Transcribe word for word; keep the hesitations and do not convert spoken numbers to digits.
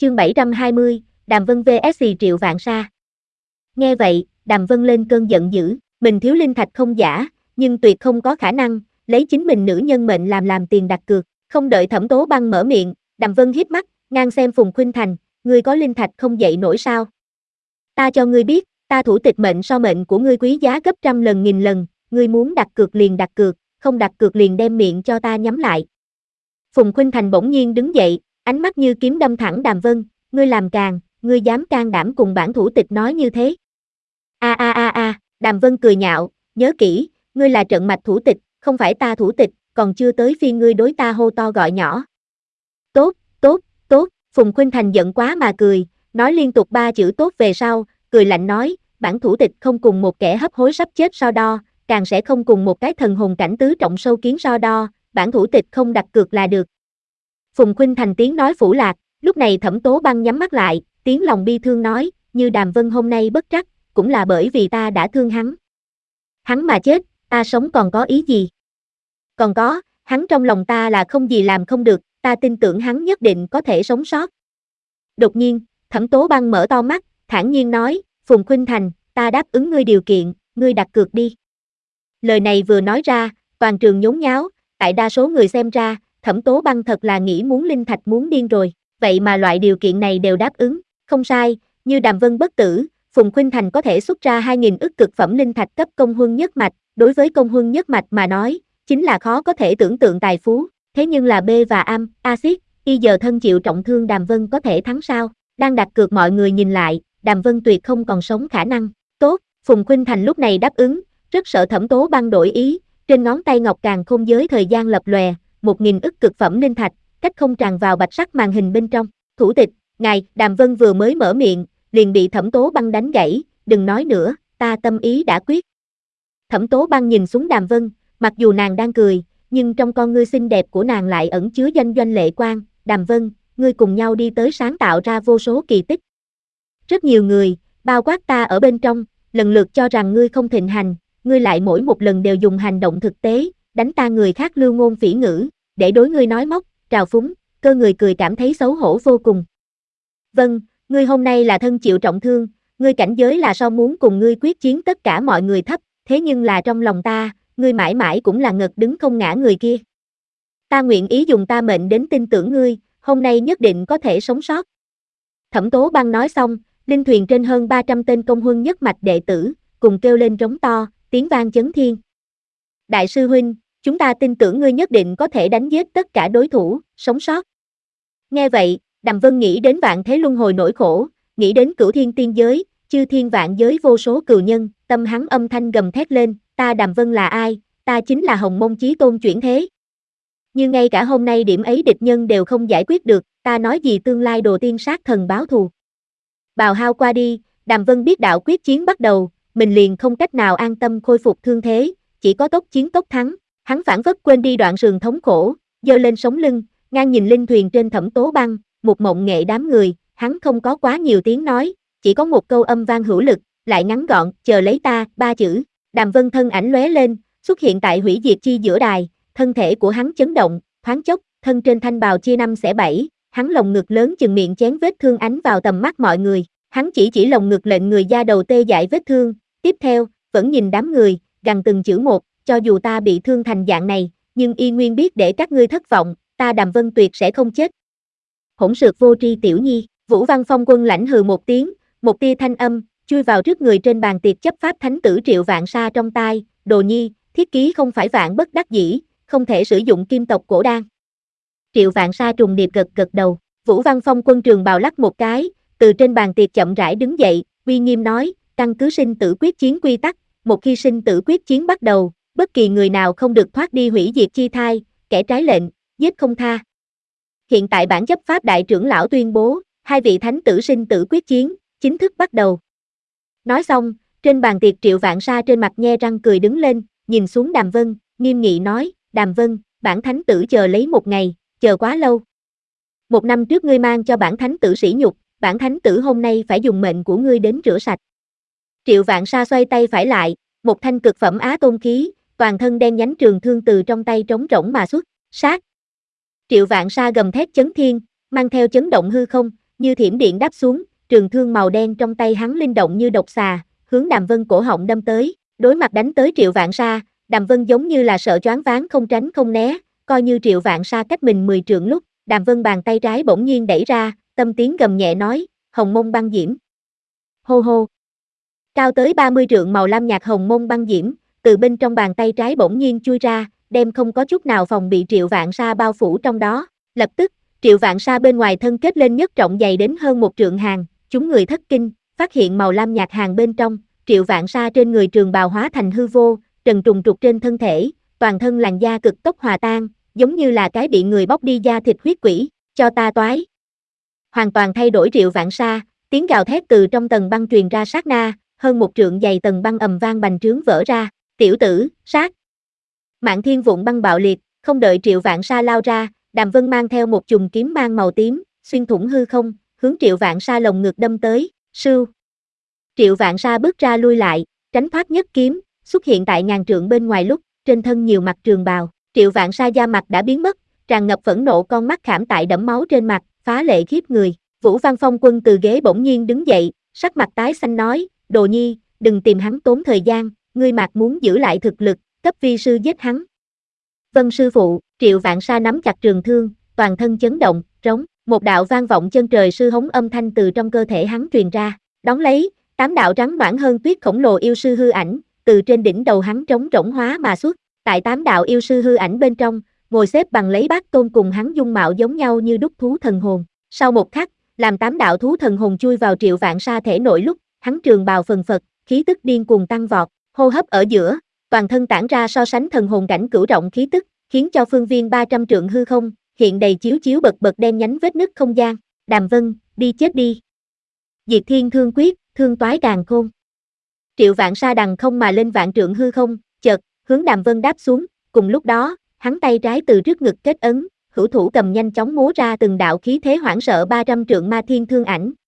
Chương bảy trăm hai mươi, Đàm Vân vs Triệu Vạn Sa. Nghe vậy, Đàm Vân lên cơn giận dữ, mình thiếu linh thạch không giả, nhưng tuyệt không có khả năng lấy chính mình nữ nhân mệnh làm làm tiền đặt cược. Không đợi Thẩm Tố Băng mở miệng, Đàm Vân híp mắt, ngang xem Phùng Khuynh Thành, ngươi có linh thạch không dậy nổi sao? Ta cho ngươi biết, ta thủ tịch mệnh so mệnh của ngươi quý giá gấp trăm lần nghìn lần, ngươi muốn đặt cược liền đặt cược, không đặt cược liền đem miệng cho ta nhắm lại. Phùng Khuynh Thành bỗng nhiên đứng dậy, ánh mắt như kiếm đâm thẳng Đàm Vân, ngươi làm càn, ngươi dám can đảm cùng bản thủ tịch nói như thế. A a a a, Đàm Vân cười nhạo, nhớ kỹ, ngươi là trận mạch thủ tịch, không phải ta thủ tịch, còn chưa tới phiên ngươi đối ta hô to gọi nhỏ. Tốt, tốt, tốt, Phùng Khuynh Thành giận quá mà cười, nói liên tục ba chữ tốt về sau, cười lạnh nói, bản thủ tịch không cùng một kẻ hấp hối sắp chết so đo, càng sẽ không cùng một cái thần hồn cảnh tứ trọng sâu kiến so đo, bản thủ tịch không đặt cược là được. Phùng Khuynh Thành tiếng nói phủ lạc, lúc này Thẩm Tố Băng nhắm mắt lại, tiếng lòng bi thương nói, như Đàm Vân hôm nay bất trắc, cũng là bởi vì ta đã thương hắn. Hắn mà chết, ta sống còn có ý gì? Còn có, hắn trong lòng ta là không gì làm không được, ta tin tưởng hắn nhất định có thể sống sót. Đột nhiên, Thẩm Tố Băng mở to mắt, thản nhiên nói, Phùng Khuynh Thành, ta đáp ứng ngươi điều kiện, ngươi đặt cược đi. Lời này vừa nói ra, toàn trường nhốn nháo, tại đa số người xem ra, Thẩm Tố Băng thật là nghĩ muốn linh thạch muốn điên rồi, vậy mà loại điều kiện này đều đáp ứng, không sai, như Đàm Vân bất tử, Phùng Khuynh Thành có thể xuất ra hai nghìn ức cực phẩm linh thạch cấp công huân nhất mạch, đối với công huân nhất mạch mà nói, chính là khó có thể tưởng tượng tài phú, thế nhưng là B và Am, Axit, Y giờ thân chịu trọng thương Đàm Vân có thể thắng sao? Đang đặt cược mọi người nhìn lại, Đàm Vân tuyệt không còn sống khả năng. Tốt, Phùng Khuynh Thành lúc này đáp ứng, rất sợ Thẩm Tố Băng đổi ý, trên ngón tay ngọc càng khôn giới thời gian lập lòe, một nghìn ức cực phẩm linh thạch, cách không tràn vào bạch sắc màn hình bên trong. Thủ tịch, ngài, Đàm Vân vừa mới mở miệng, liền bị Thẩm Tố Băng đánh gãy, đừng nói nữa, ta tâm ý đã quyết. Thẩm Tố Băng nhìn xuống Đàm Vân, mặc dù nàng đang cười, nhưng trong con ngươi xinh đẹp của nàng lại ẩn chứa doanh doanh lệ quang. Đàm Vân, ngươi cùng nhau đi tới sáng tạo ra vô số kỳ tích. Rất nhiều người, bao quát ta ở bên trong, lần lượt cho rằng ngươi không thịnh hành, ngươi lại mỗi một lần đều dùng hành động thực tế, đánh ta người khác lưu ngôn phỉ ngữ, để đối ngươi nói móc, trào phúng, cơ người cười cảm thấy xấu hổ vô cùng. Vâng, ngươi hôm nay là thân chịu trọng thương, ngươi cảnh giới là so muốn cùng ngươi quyết chiến tất cả mọi người thấp, thế nhưng là trong lòng ta, ngươi mãi mãi cũng là ngật đứng không ngã người kia. Ta nguyện ý dùng ta mệnh đến tin tưởng ngươi, hôm nay nhất định có thể sống sót. Thẩm Tố Băng nói xong, linh thuyền trên hơn ba trăm tên công huân nhất mạch đệ tử, cùng kêu lên rống to, tiếng vang chấn thiên. Đại sư huynh, chúng ta tin tưởng ngươi nhất định có thể đánh giết tất cả đối thủ, sống sót. Nghe vậy, Đàm Vân nghĩ đến vạn thế luân hồi nỗi khổ, nghĩ đến cửu thiên tiên giới, chư thiên vạn giới vô số cừu nhân, tâm hắn âm thanh gầm thét lên, ta Đàm Vân là ai, ta chính là Hồng Mông Chí Tôn chuyển thế. Nhưng ngay cả hôm nay điểm ấy địch nhân đều không giải quyết được, ta nói gì tương lai đồ tiên sát thần báo thù. Bào hao qua đi, Đàm Vân biết đạo quyết chiến bắt đầu, mình liền không cách nào an tâm khôi phục thương thế, chỉ có tốc chiến tốc thắng, hắn phản phất quên đi đoạn sườn thống khổ, giơ lên sống lưng, ngang nhìn linh thuyền trên Thẩm Tố Băng, một mộng nghệ đám người, hắn không có quá nhiều tiếng nói, chỉ có một câu âm vang hữu lực, lại ngắn gọn, chờ lấy ta, ba chữ. Đàm Vân thân ảnh lóe lên, xuất hiện tại hủy diệt chi giữa đài, thân thể của hắn chấn động, thoáng chốc, thân trên thanh bào chia năm xẻ bảy, hắn lồng ngực lớn chừng miệng chén vết thương ánh vào tầm mắt mọi người, hắn chỉ chỉ lồng ngực lệnh người da đầu tê dại vết thương, tiếp theo, vẫn nhìn đám người, gằn từng chữ một, cho dù ta bị thương thành dạng này, nhưng y nguyên biết để các ngươi thất vọng, ta Đàm Vân tuyệt sẽ không chết. Hỗn xược vô tri tiểu nhi, Vũ Văn Phong Quân lãnh hừ một tiếng, một tia thanh âm, chui vào trước người trên bàn tiệc chấp pháp thánh tử Triệu Vạn Sa trong tai, đồ nhi, thiết ký không phải vạn bất đắc dĩ, không thể sử dụng kim tộc cổ đan. Triệu Vạn Sa trùng điệp gật gật đầu, Vũ Văn Phong Quân trường bào lắc một cái, từ trên bàn tiệc chậm rãi đứng dậy, uy nghiêm nói, căn cứ sinh tử quyết chiến quy tắc, một khi sinh tử quyết chiến bắt đầu, bất kỳ người nào không được thoát đi hủy diệt chi thai, kẻ trái lệnh, giết không tha. Hiện tại bản chấp pháp đại trưởng lão tuyên bố, hai vị thánh tử sinh tử quyết chiến, chính thức bắt đầu. Nói xong, trên bàn tiệc Triệu Vạn Sa trên mặt nhe răng cười đứng lên, nhìn xuống Đàm Vân, nghiêm nghị nói, Đàm Vân, bản thánh tử chờ lấy một ngày, chờ quá lâu. Một năm trước ngươi mang cho bản thánh tử sỉ nhục, bản thánh tử hôm nay phải dùng mệnh của ngươi đến rửa sạch. Triệu Vạn Sa xoay tay phải lại, một thanh cực phẩm á tôn khí, toàn thân đen nhánh trường thương từ trong tay trống rỗng mà xuất, sát. Triệu Vạn Sa gầm thét chấn thiên, mang theo chấn động hư không, như thiểm điện đáp xuống, trường thương màu đen trong tay hắn linh động như độc xà, hướng Đàm Vân cổ họng đâm tới, đối mặt đánh tới Triệu Vạn Sa, Đàm Vân giống như là sợ choáng váng không tránh không né, coi như Triệu Vạn Sa cách mình mười trượng lúc, Đàm Vân bàn tay trái bỗng nhiên đẩy ra, tâm tiếng gầm nhẹ nói, hồng mông băng diễm. Hô hô. Cao tới ba mươi trượng màu lam nhạt hồng mông băng diễm, từ bên trong bàn tay trái bỗng nhiên chui ra, đem không có chút nào phòng bị Triệu Vạn Sa bao phủ trong đó. Lập tức, Triệu Vạn Sa bên ngoài thân kết lên nhất trọng dày đến hơn một trượng hàng, chúng người thất kinh, phát hiện màu lam nhạt hàng bên trong, Triệu Vạn Sa trên người trường bào hóa thành hư vô, trần trùng trục trên thân thể, toàn thân làn da cực tốc hòa tan, giống như là cái bị người bóc đi da thịt huyết quỷ, cho ta toái. Hoàn toàn thay đổi Triệu Vạn Sa, tiếng gào thét từ trong tầng băng truyền ra sát na, hơn một trượng dày tầng băng ầm vang bành trướng vỡ ra, tiểu tử, sát. Mạn thiên vụn băng bạo liệt, không đợi Triệu Vạn Sa lao ra, Đàm Vân mang theo một chùm kiếm mang màu tím, xuyên thủng hư không, hướng Triệu Vạn Sa lồng ngực đâm tới, sưu. Triệu Vạn Sa bước ra lui lại, tránh thoát nhất kiếm, xuất hiện tại ngàn trượng bên ngoài lúc, trên thân nhiều mặt trường bào, Triệu Vạn Sa da mặt đã biến mất, tràn ngập phẫn nộ con mắt khảm tại đẫm máu trên mặt, phá lệ khiếp người. Vũ Văn Phong Quân từ ghế bỗng nhiên đứng dậy, sắc mặt tái xanh nói, Đồ Nhi, đừng tìm hắn tốn thời gian, ngươi mặc muốn giữ lại thực lực, cấp vi sư giết hắn. Vâng sư phụ, Triệu Vạn Sa nắm chặt trường thương, toàn thân chấn động, trống, một đạo vang vọng chân trời sư hống âm thanh từ trong cơ thể hắn truyền ra, đón lấy, tám đạo trắng noãn hơn tuyết khổng lồ yêu sư hư ảnh, từ trên đỉnh đầu hắn trống rỗng hóa mà xuất, tại tám đạo yêu sư hư ảnh bên trong, ngồi xếp bằng lấy bát tôn cùng hắn dung mạo giống nhau như đúc thú thần hồn, sau một khắc, làm tám đạo thú thần hồn chui vào Triệu Vạn Sa thể nội lúc, hắn trường bào phần phật, khí tức điên cuồng tăng vọt, hô hấp ở giữa, toàn thân tản ra so sánh thần hồn cảnh cửu trọng khí tức, khiến cho phương viên ba trăm trượng hư không, hiện đầy chiếu chiếu bật bật đen nhánh vết nứt không gian, Đàm Vân, đi chết đi. Diệt Thiên Thương Quyết, thương toái càn khôn. Triệu Vạn Sa đằng không mà lên vạn trượng hư không, chợt, hướng Đàm Vân đáp xuống, cùng lúc đó, hắn tay trái từ trước ngực kết ấn, hữu thủ cầm nhanh chóng múa ra từng đạo khí thế hoảng sợ ba trăm trượng ma thiên thương ảnh,